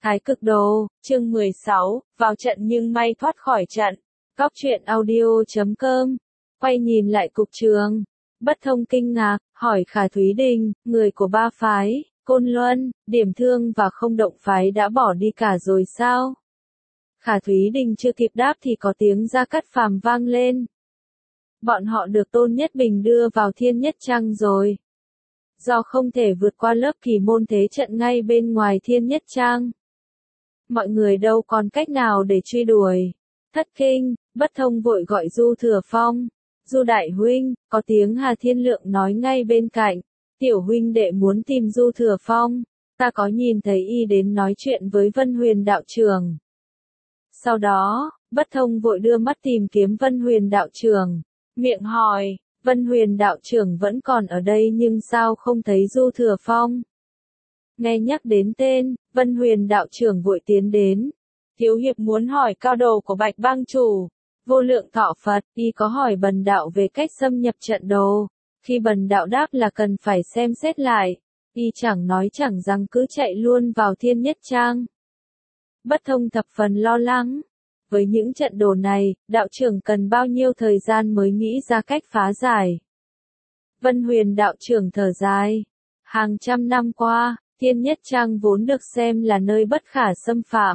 Thái cực đồ, chương 16, vào trận nhưng may thoát khỏi trận. Cóc truyện audio.com. Quay nhìn lại cục trường. Bất Thông kinh ngạc, hỏi Khả Thúy Đình, người của ba phái, Côn Luân, Điểm Thương và Không Động phái đã bỏ đi cả rồi sao? Khả Thúy Đình chưa kịp đáp thì có tiếng Gia Cát Phàm vang lên. Bọn họ được Tôn Nhất Bình đưa vào Thiên Nhất Trang rồi. Do không thể vượt qua lớp kỳ môn thế trận ngay bên ngoài Thiên Nhất Trang, mọi người đâu còn cách nào để truy đuổi. Thất kinh, Bất Thông vội gọi Du Thừa Phong. Du đại huynh, có tiếng Hà Thiên Lượng nói ngay bên cạnh. Tiểu huynh đệ muốn tìm Du Thừa Phong. Ta có nhìn thấy y đến nói chuyện với Vân Huyền đạo trưởng. Sau đó, Bất Thông vội đưa mắt tìm kiếm Vân Huyền đạo trưởng. Miệng hỏi, Vân Huyền đạo trưởng vẫn còn ở đây nhưng sao không thấy Du Thừa Phong? Nghe nhắc đến tên, Vân Huyền đạo trưởng vội tiến đến. Thiếu hiệp muốn hỏi cao đồ của Bạch Bang chủ. Vô Lượng Thọ Phật, y có hỏi Bần đạo về cách xâm nhập trận đồ. Khi Bần đạo đáp là cần phải xem xét lại, y chẳng nói chẳng rằng cứ chạy luôn vào Thiên Nhất Trang. Bất Thông thập phần lo lắng. Với những trận đồ này, đạo trưởng cần bao nhiêu thời gian mới nghĩ ra cách phá giải? Vân Huyền đạo trưởng thở dài. Hàng trăm năm qua, Thiên Nhất Trang vốn được xem là nơi bất khả xâm phạm.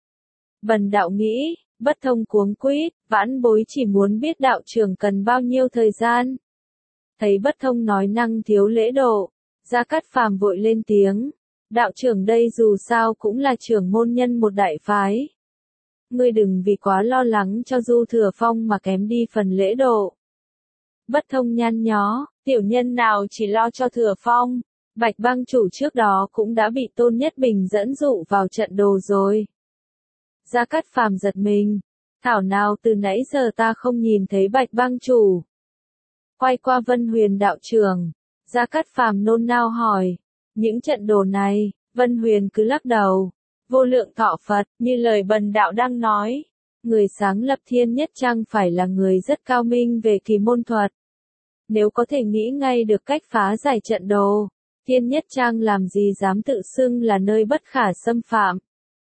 Bần đạo nghĩ, Bất Thông cuống quýt, vãn bối chỉ muốn biết đạo trưởng cần bao nhiêu thời gian. Thấy Bất Thông nói năng thiếu lễ độ, Gia Cát Phàm vội lên tiếng. Đạo trưởng đây dù sao cũng là trưởng môn nhân một đại phái. Ngươi đừng vì quá lo lắng cho Du Thừa Phong mà kém đi phần lễ độ. Bất Thông nhăn nhó, tiểu nhân nào chỉ lo cho Thừa Phong. Bạch Bang chủ trước đó cũng đã bị Tôn Nhất Bình dẫn dụ vào trận đồ rồi. Gia Cát Phàm giật mình. Thảo nào từ nãy giờ ta không nhìn thấy Bạch Bang chủ. Quay qua Vân Huyền đạo trưởng, Gia Cát Phàm nôn nao hỏi. Những trận đồ này, Vân Huyền cứ lắc đầu. Vô Lượng Thọ Phật, như lời Bần đạo đang nói. Người sáng lập Thiên Nhất Trang phải là người rất cao minh về kỳ môn thuật. Nếu có thể nghĩ ngay được cách phá giải trận đồ, Thiên Nhất Trang làm gì dám tự xưng là nơi bất khả xâm phạm.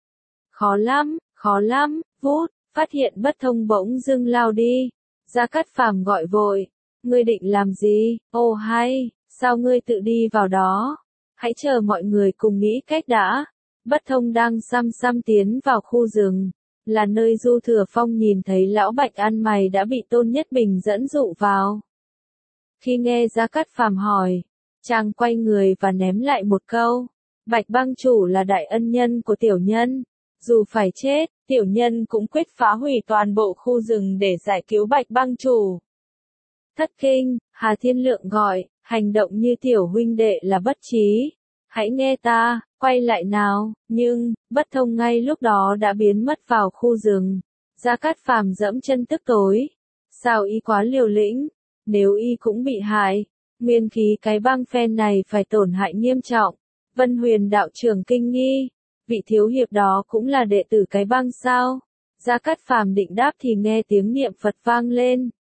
Khó lắm, vút, phát hiện Bất Thông bỗng dưng lao đi. Gia Cát Phàm gọi vội. Ngươi định làm gì? Ồ hay, sao ngươi tự đi vào đó? Hãy chờ mọi người cùng nghĩ cách đã. Bất Thông đang xăm tiến vào khu rừng, là nơi Du Thừa Phong nhìn thấy lão Bạch ăn mày đã bị Tôn Nhất Bình dẫn dụ vào. Khi nghe Gia Cát Phàm hỏi, chàng quay người và ném lại một câu. Bạch Bang chủ là đại ân nhân của tiểu nhân. Dù phải chết, tiểu nhân cũng quyết phá hủy toàn bộ khu rừng để giải cứu Bạch Bang chủ. Thất kinh, Hà Thiên Lượng gọi, hành động như tiểu huynh đệ là bất trí. Hãy nghe ta, quay lại nào, nhưng, Bất Thông ngay lúc đó đã biến mất vào khu rừng. Gia Cát Phàm dẫm chân tức tối. Sao y quá liều lĩnh, nếu y cũng bị hại, nguyên khí cái bang phen này phải tổn hại nghiêm trọng. Vân Huyền đạo trưởng kinh nghi, vị thiếu hiệp đó cũng là đệ tử cái bang sao? Gia Cát Phàm định đáp thì nghe tiếng niệm Phật vang lên.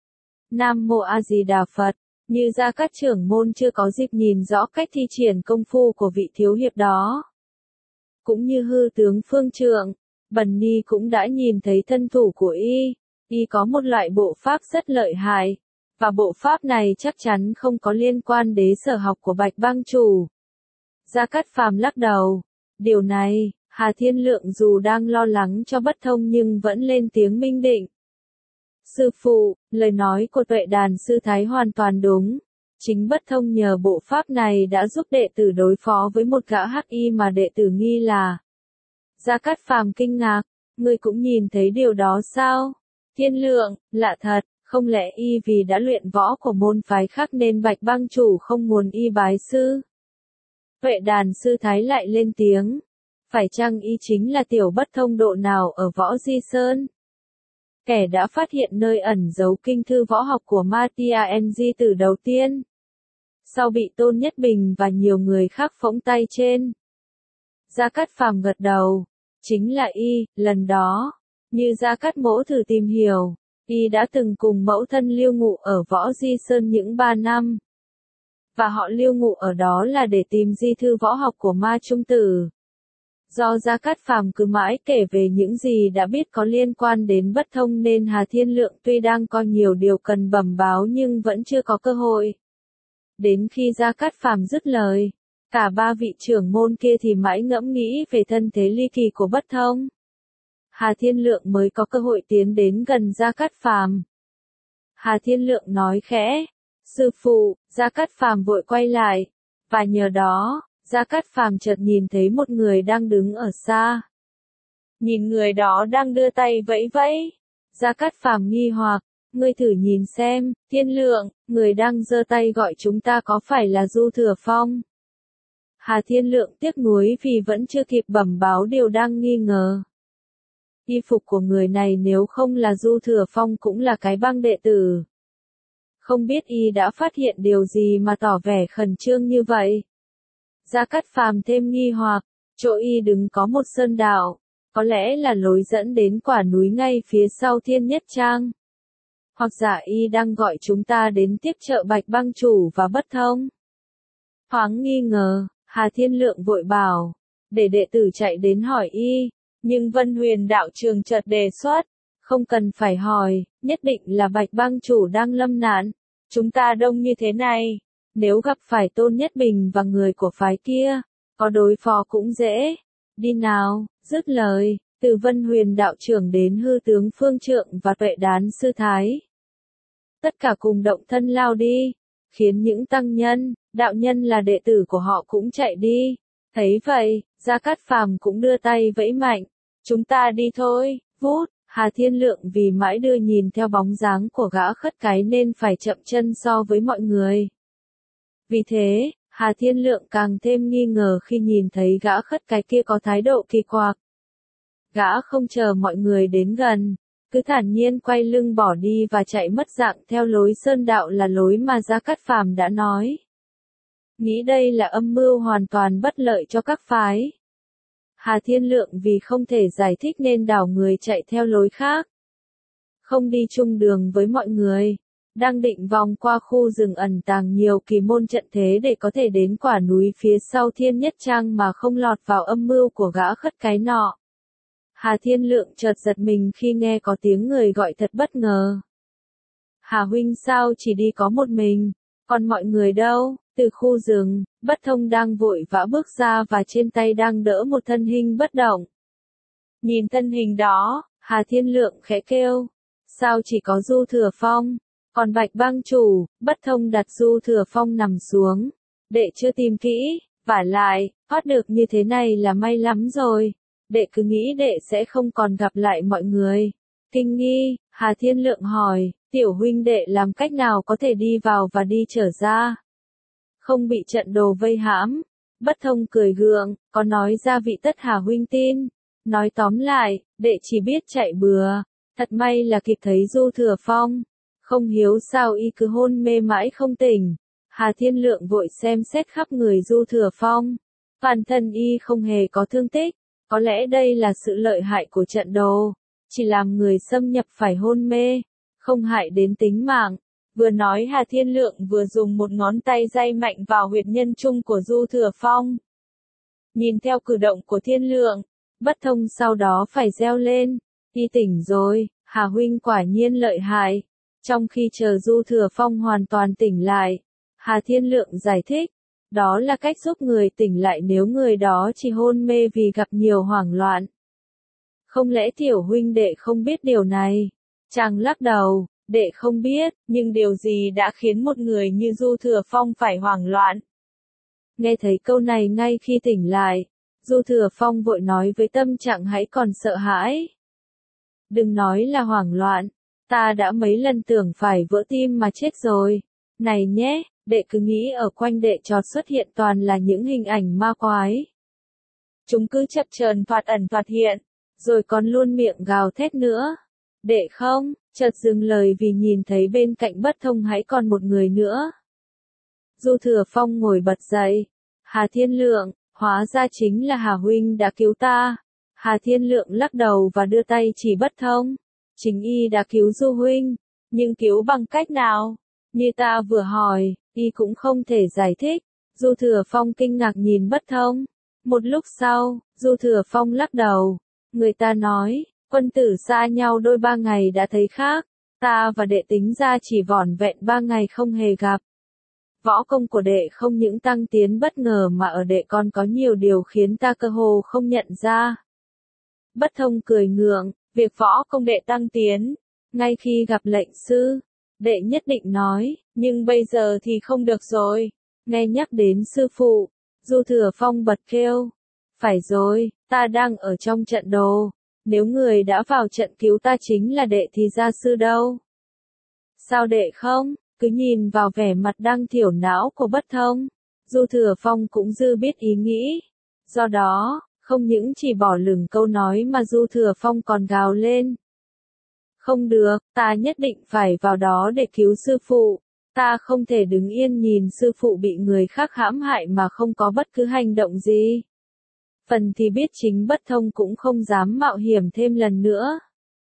Nam Mô A Di Đà Phật. Như Gia Cát trưởng môn chưa có dịp nhìn rõ cách thi triển công phu của vị thiếu hiệp đó. Cũng như hư tướng Phương Trượng, Bần Ni cũng đã nhìn thấy thân thủ của y có một loại bộ pháp rất lợi hại, và bộ pháp này chắc chắn không có liên quan đến sở học của Bạch Bang chủ. Gia Cát Phàm lắc đầu. Điều này, Hà Thiên Lượng dù đang lo lắng cho Bất Thông nhưng vẫn lên tiếng minh định. Sư phụ, lời nói của Tuệ Đàn sư thái hoàn toàn đúng. Chính Bất Thông nhờ bộ pháp này đã giúp đệ tử đối phó với một gã hắc y mà đệ tử nghi là. Gia Cát Phàm kinh ngạc, ngươi cũng nhìn thấy điều đó sao? Thiên Lượng, lạ thật, không lẽ y vì đã luyện võ của môn phái khác nên Bạch Bang chủ không muốn y bái sư? Tuệ Đàn sư thái lại lên tiếng. Phải chăng y chính là tiểu Bất Thông độ nào ở Võ Di Sơn? Kẻ đã phát hiện nơi ẩn giấu kinh thư võ học của Matia NG từ đầu tiên. Sau bị Tôn Nhất Bình và nhiều người khác phóng tay trên. Gia Cát Phàm gật đầu. Chính là y, lần đó. Như Gia Cát Mỗ thử tìm hiểu, y đã từng cùng mẫu thân lưu ngụ ở Võ Di Sơn những 3 năm. Và họ lưu ngụ ở đó là để tìm di thư võ học của Ma Trung Tử. Do Gia Cát Phàm cứ mãi kể về những gì đã biết có liên quan đến Bất Thông nên Hà Thiên Lượng tuy đang có nhiều điều cần bẩm báo nhưng vẫn chưa có cơ hội. Đến khi Gia Cát Phàm dứt lời, cả ba vị trưởng môn kia thì mãi ngẫm nghĩ về thân thế ly kỳ của Bất Thông. Hà Thiên Lượng mới có cơ hội tiến đến gần Gia Cát Phàm. Hà Thiên Lượng nói khẽ, sư phụ. Gia Cát Phàm vội quay lại, và nhờ đó, Gia Cát Phàm chợt nhìn thấy một người đang đứng ở xa. Nhìn người đó đang đưa tay vẫy vẫy. Gia Cát Phàm nghi hoặc, ngươi thử nhìn xem, Thiên Lượng, người đang giơ tay gọi chúng ta có phải là Du Thừa Phong? Hà Thiên Lượng tiếc nuối vì vẫn chưa kịp bẩm báo điều đang nghi ngờ. Y phục của người này nếu không là Du Thừa Phong cũng là cái băng đệ tử. Không biết y đã phát hiện điều gì mà tỏ vẻ khẩn trương như vậy. Gia Cát Phàm thêm nghi hoặc, chỗ y đứng có một sơn đạo, có lẽ là lối dẫn đến quả núi ngay phía sau Thiên Nhất Trang. Hoặc giả y đang gọi chúng ta đến tiếp trợ Bạch Băng Chủ và Bất Thông. Thoáng nghi ngờ, Hà Thiên Lượng vội bảo, để đệ tử chạy đến hỏi y, nhưng Vân Huyền đạo trường chợt đề xuất, không cần phải hỏi, nhất định là Bạch Băng Chủ đang lâm nạn. Chúng ta đông như thế này, nếu gặp phải Tôn Nhất Bình và người của phái kia, có đối phó cũng dễ. Đi nào, dứt lời, từ Vân Huyền đạo trưởng đến hư tướng Phương Trượng và Tuệ Đán sư thái. Tất cả cùng động thân lao đi, khiến những tăng nhân, đạo nhân là đệ tử của họ cũng chạy đi. Thấy vậy, Gia Cát Phàm cũng đưa tay vẫy mạnh, chúng ta đi thôi, vút. Hà Thiên Lượng vì mãi đưa nhìn theo bóng dáng của gã khất cái nên phải chậm chân so với mọi người. Vì thế, Hà Thiên Lượng càng thêm nghi ngờ khi nhìn thấy gã khất cái kia có thái độ kỳ quặc. Gã không chờ mọi người đến gần, cứ thản nhiên quay lưng bỏ đi và chạy mất dạng theo lối sơn đạo là lối mà Gia Cát Phàm đã nói. Nghĩ đây là âm mưu hoàn toàn bất lợi cho các phái. Hà Thiên Lượng vì không thể giải thích nên đảo người chạy theo lối khác. Không đi chung đường với mọi người, đang định vòng qua khu rừng ẩn tàng nhiều kỳ môn trận thế để có thể đến quả núi phía sau Thiên Nhất Trang mà không lọt vào âm mưu của gã khất cái nọ. Hà Thiên Lượng chợt giật mình khi nghe có tiếng người gọi thật bất ngờ. Hà huynh sao chỉ đi có một mình, còn mọi người đâu? Từ khu rừng, Bất Thông đang vội vã bước ra và trên tay đang đỡ một thân hình bất động. Nhìn thân hình đó, Hà Thiên Lượng khẽ kêu, sao chỉ có Du Thừa Phong, còn Bạch Băng Chủ. Bất Thông đặt Du Thừa Phong nằm xuống, đệ chưa tìm kỹ, vả lại, thoát được như thế này là may lắm rồi, đệ cứ nghĩ đệ sẽ không còn gặp lại mọi người. Kinh nghi, Hà Thiên Lượng hỏi, tiểu huynh đệ làm cách nào có thể đi vào và đi trở ra? Không bị trận đồ vây hãm. Bất Thông cười gượng, có nói ra vị tất Hà huynh tin. Nói tóm lại, đệ chỉ biết chạy bừa. Thật may là kịp thấy Du Thừa Phong. Không hiếu sao y cứ hôn mê mãi không tỉnh. Hà Thiên Lượng vội xem xét khắp người Du Thừa Phong. Toàn thân y không hề có thương tích. Có lẽ đây là sự lợi hại của trận đồ. Chỉ làm người xâm nhập phải hôn mê, không hại đến tính mạng. Vừa nói Hà Thiên Lượng vừa dùng một ngón tay day mạnh vào huyệt nhân trung của Du Thừa Phong. Nhìn theo cử động của Thiên Lượng, Bất Thông sau đó phải reo lên, y tỉnh rồi, Hà huynh quả nhiên lợi hại. Trong khi chờ Du Thừa Phong hoàn toàn tỉnh lại, Hà Thiên Lượng giải thích, đó là cách giúp người tỉnh lại nếu người đó chỉ hôn mê vì gặp nhiều hoảng loạn. Không lẽ tiểu huynh đệ không biết điều này? Chàng lắc đầu. Đệ không biết, nhưng điều gì đã khiến một người như Du Thừa Phong phải hoảng loạn? Nghe thấy câu này ngay khi tỉnh lại, Du Thừa Phong vội nói với tâm trạng hãy còn sợ hãi. Đừng nói là hoảng loạn, ta đã mấy lần tưởng phải vỡ tim mà chết rồi. Này nhé, đệ cứ nghĩ ở quanh đệ chợt xuất hiện toàn là những hình ảnh ma quái. Chúng cứ chập chờn thoạt ẩn thoạt hiện, rồi còn luôn miệng gào thét nữa. Đệ không, chợt dừng lời vì nhìn thấy bên cạnh Bất Thông hãy còn một người nữa. Du Thừa Phong ngồi bật dậy. Hà Thiên Lượng, hóa ra chính là Hà huynh đã cứu ta. Hà Thiên Lượng lắc đầu và đưa tay chỉ Bất Thông. Chính y đã cứu Du huynh, nhưng cứu bằng cách nào? Như ta vừa hỏi, y cũng không thể giải thích. Du Thừa Phong kinh ngạc nhìn Bất Thông. Một lúc sau, Du Thừa Phong lắc đầu. Người ta nói, quân tử xa nhau đôi 3 ngày đã thấy khác. Ta và đệ tính ra chỉ vỏn vẹn 3 ngày không hề gặp. Võ công của đệ không những tăng tiến bất ngờ mà ở đệ còn có nhiều điều khiến ta cơ hồ không nhận ra. Bất Thông cười ngượng, việc võ công đệ tăng tiến, ngay khi gặp lệnh sư, đệ nhất định nói, nhưng bây giờ thì không được rồi. Nghe nhắc đến sư phụ, Du Thừa Phong bật kêu. Phải rồi, ta đang ở trong trận đồ. Nếu người đã vào trận cứu ta chính là đệ thì gia sư đâu? Sao đệ không? Cứ nhìn vào vẻ mặt đang thiểu não của Bất Thông. Du Thừa Phong cũng dư biết ý nghĩ. Do đó, không những chỉ bỏ lửng câu nói mà Du Thừa Phong còn gào lên. Không được, ta nhất định phải vào đó để cứu sư phụ. Ta không thể đứng yên nhìn sư phụ bị người khác hãm hại mà không có bất cứ hành động gì. Phần thì biết chính Bất Thông cũng không dám mạo hiểm thêm lần nữa.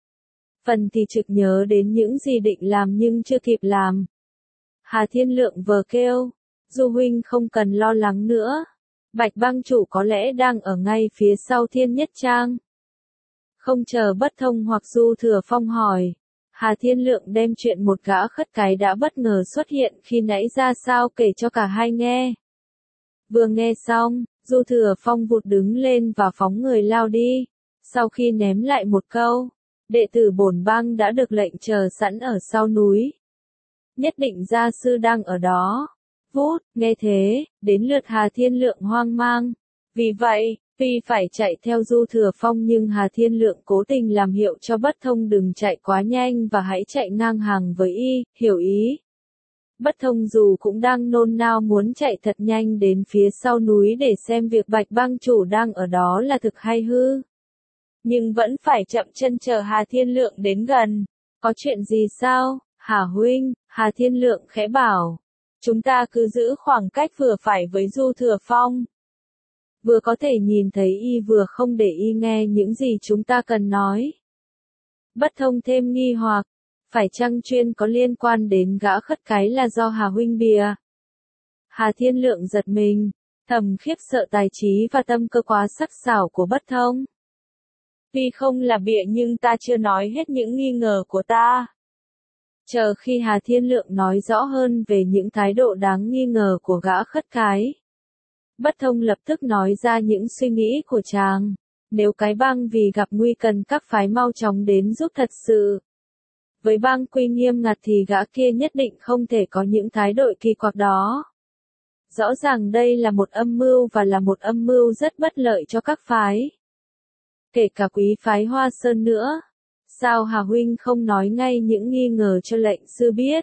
Phần thì trực nhớ đến những gì định làm nhưng chưa kịp làm. Hà Thiên Lượng vờ kêu, Du huynh không cần lo lắng nữa. Bạch Bang chủ có lẽ đang ở ngay phía sau Thiên Nhất Trang. Không chờ Bất Thông hoặc Du Thừa Phong hỏi, Hà Thiên Lượng đem chuyện một gã khất cái đã bất ngờ xuất hiện khi nãy ra sao kể cho cả hai nghe. Vừa nghe xong, Du Thừa Phong vụt đứng lên và phóng người lao đi. Sau khi ném lại một câu, đệ tử bổn bang đã được lệnh chờ sẵn ở sau núi. Nhất định gia sư đang ở đó. Vút, nghe thế, đến lượt Hà Thiên Lượng hoang mang. Vì vậy, tuy phải chạy theo Du Thừa Phong nhưng Hà Thiên Lượng cố tình làm hiệu cho Bất Thông đừng chạy quá nhanh và hãy chạy ngang hàng với y, hiểu ý. Bất Thông dù cũng đang nôn nao muốn chạy thật nhanh đến phía sau núi để xem việc Bạch Bang chủ đang ở đó là thực hay hư. Nhưng vẫn phải chậm chân chờ Hà Thiên Lượng đến gần. Có chuyện gì sao, Hà huynh? Hà Thiên Lượng khẽ bảo. Chúng ta cứ giữ khoảng cách vừa phải với Du Thừa Phong. Vừa có thể nhìn thấy y vừa không để y nghe những gì chúng ta cần nói. Bất Thông thêm nghi hoặc. Phải chăng chuyên có liên quan đến gã khất cái là do Hà huynh bìa? Hà Thiên Lượng giật mình, thầm khiếp sợ tài trí và tâm cơ quá sắc sảo của Bất Thông. Tuy không là bịa nhưng ta chưa nói hết những nghi ngờ của ta. Chờ khi Hà Thiên Lượng nói rõ hơn về những thái độ đáng nghi ngờ của gã khất cái, Bất Thông lập tức nói ra những suy nghĩ của chàng. Nếu cái bang vì gặp nguy cần các phái mau chóng đến giúp thật sự. Với bang quy nghiêm ngặt thì gã kia nhất định không thể có những thái độ kỳ quặc đó. Rõ ràng đây là một âm mưu và là một âm mưu rất bất lợi cho các phái. Kể cả quý phái Hoa Sơn nữa. Sao Hà huynh không nói ngay những nghi ngờ cho lệnh sư biết?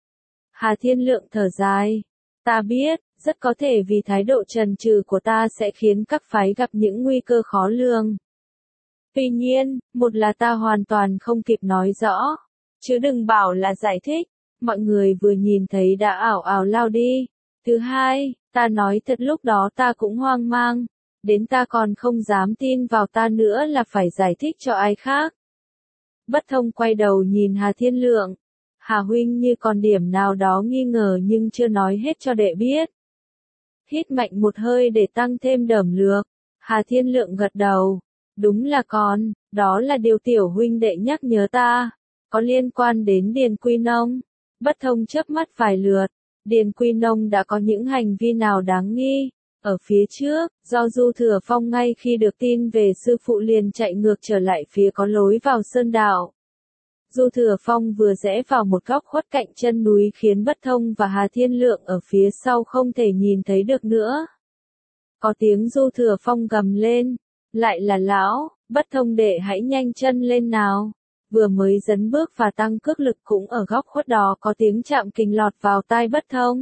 Hà Thiên Lượng thở dài. Ta biết, rất có thể vì thái độ trần trừ của ta sẽ khiến các phái gặp những nguy cơ khó lường. Tuy nhiên, một là ta hoàn toàn không kịp nói rõ. Chứ đừng bảo là giải thích, mọi người vừa nhìn thấy đã ảo ảo lao đi. Thứ hai, ta nói thật lúc đó ta cũng hoang mang, đến ta còn không dám tin vào ta nữa là phải giải thích cho ai khác. Bất Thông quay đầu nhìn Hà Thiên Lượng. Hà huynh như còn điểm nào đó nghi ngờ nhưng chưa nói hết cho đệ biết. Hít mạnh một hơi để tăng thêm đẩm lược. Hà Thiên Lượng gật đầu. Đúng là còn, đó là điều tiểu huynh đệ nhắc nhớ ta. Có liên quan đến Điền Quy Nông. Bất Thông chớp mắt vài lượt. Điền Quy Nông đã có những hành vi nào đáng nghi? Ở phía trước, do Du Thừa Phong ngay khi được tin về sư phụ liền chạy ngược trở lại phía có lối vào sơn đạo. Du Thừa Phong vừa rẽ vào một góc khuất cạnh chân núi khiến Bất Thông và Hà Thiên Lượng ở phía sau không thể nhìn thấy được nữa. Có tiếng Du Thừa Phong gầm lên. Lại là lão, Bất Thông đệ hãy nhanh chân lên nào. Vừa mới dấn bước và tăng cước lực cũng ở góc khuất đó có tiếng chạm kình lọt vào tai Bất Thông.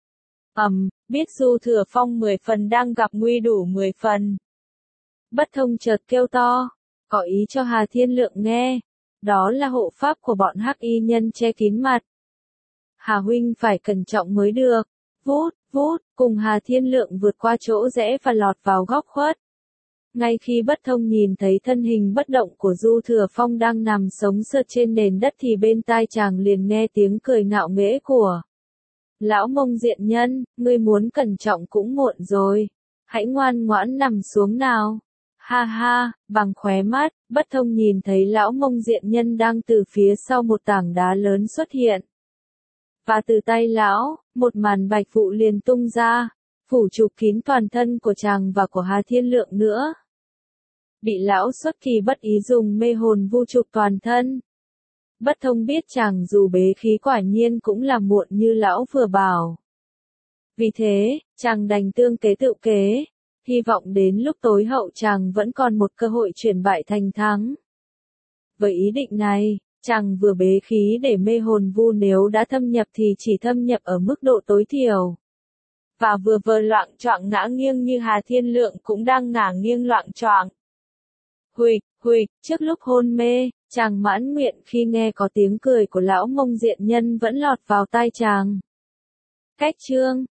Biết Du Thừa Phong 10 phần đang gặp nguy đủ 10 phần. Bất Thông chợt kêu to, có ý cho Hà Thiên Lượng nghe. Đó là hộ pháp của bọn hắc y nhân che kín mặt. Hà huynh phải cẩn trọng mới được. Vút, vút, cùng Hà Thiên Lượng vượt qua chỗ rẽ và lọt vào góc khuất. Ngay khi Bất Thông nhìn thấy thân hình bất động của Du Thừa Phong đang nằm sống sượt trên nền đất thì bên tai chàng liền nghe tiếng cười ngạo nghễ của Lão Mông Diện Nhân, ngươi muốn cẩn trọng cũng muộn rồi. Hãy ngoan ngoãn nằm xuống nào. Ha ha, bằng khóe mắt, Bất Thông nhìn thấy lão Mông Diện Nhân đang từ phía sau một tảng đá lớn xuất hiện. Và từ tay lão, một màn bạch vụ liền tung ra, phủ chụp kín toàn thân của chàng và của Hà Thiên Lượng nữa. Bị lão xuất kỳ bất ý dùng mê hồn vu chụp toàn thân. Bất Thông biết chàng dù bế khí quả nhiên cũng là muộn như lão vừa bảo. Vì thế, chàng đành tương kế tự kế, hy vọng đến lúc tối hậu chàng vẫn còn một cơ hội chuyển bại thành thắng. Với ý định này, chàng vừa bế khí để mê hồn vu nếu đã thâm nhập thì chỉ thâm nhập ở mức độ tối thiểu. Và vừa vờ loạng choạng ngã nghiêng như Hà Thiên Lượng cũng đang ngả nghiêng loạng choạng. Huỵch, trước lúc hôn mê, chàng mãn nguyện khi nghe có tiếng cười của lão Mông Diện Nhân vẫn lọt vào tai chàng. Cách chương